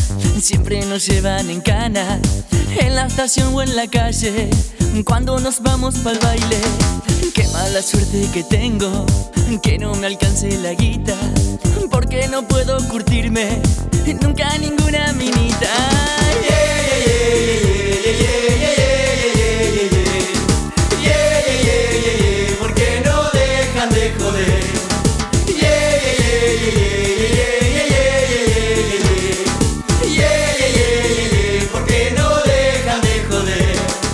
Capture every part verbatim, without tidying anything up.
siempre nos llevan en cana, en la estación o en la calle, cuando nos vamos pa'l baile. Qué mala suerte que tengo, que no me alcance la guita, porque no puedo curtirme nunca ninguna minita. Yeah, yeah, yeah, yeah, yeah, yeah, yeah, yeah, yeah, yeah, yeah, yeah, yeah, porque no dejan de joder. Yeah, yeah, yeah, yeah, yeah, yeah, yeah, yeah, yeah, yeah, porque no dejan de joder.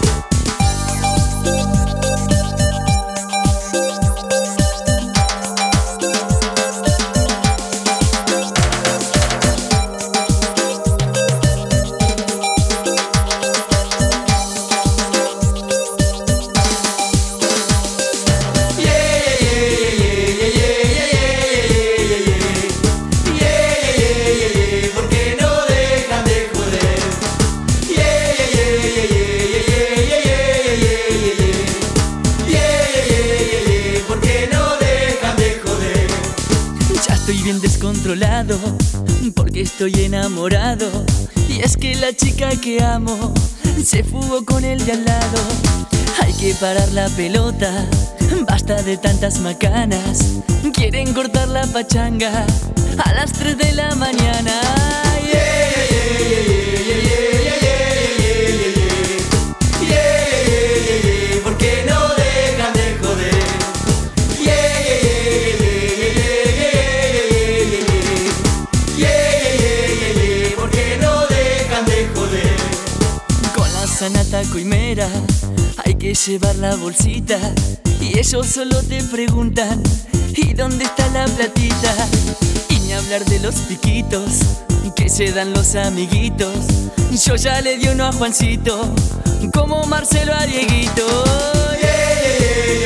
Estoy bien descontrolado porque estoy enamorado, y es que la chica que amo se fugó con el de al lado. Hay que parar la pelota, basta de tantas macanas, quieren cortar la pachanga a las tres de la mañana. Yeah, yeah, yeah, yeah, yeah, yeah, yeah, yeah, yeah, yeah, yeah, yeah, porque no dejan de joder. Yeah, yeah, yeah, yeah, Sanata coimera, hay que llevar la bolsita, y ellos solo te preguntan ¿y dónde está la platita? Y ni hablar de los piquitos que se dan los amiguitos. Yo ya le di uno a Juancito, como Marcelo a Dieguito. Yeah, yeah, yeah, yeah.